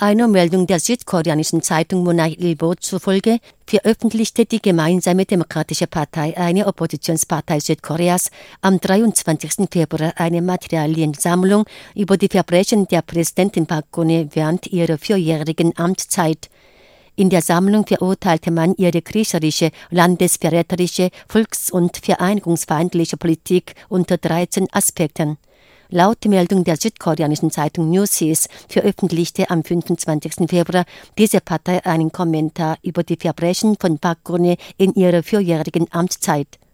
Einer Meldung der südkoreanischen Zeitung Munah-ilbo zufolge veröffentlichte die gemeinsame Demokratische Partei, eine Oppositionspartei Südkoreas, am 23. Februar eine Materialiensammlung über die Verbrechen der Präsidentin Park Geun-hye während ihrer 4-jährigen Amtszeit. In der Sammlung verurteilte man ihre kriegerische, landesverräterische, volks- und vereinigungsfeindliche Politik unter 13 Aspekten. Laut Meldung der südkoreanischen Zeitung Newsies veröffentlichte am 25. Februar diese Partei einen Kommentar über die Verbrechen von Park Geun-hye in ihrer 4-jährigen Amtszeit.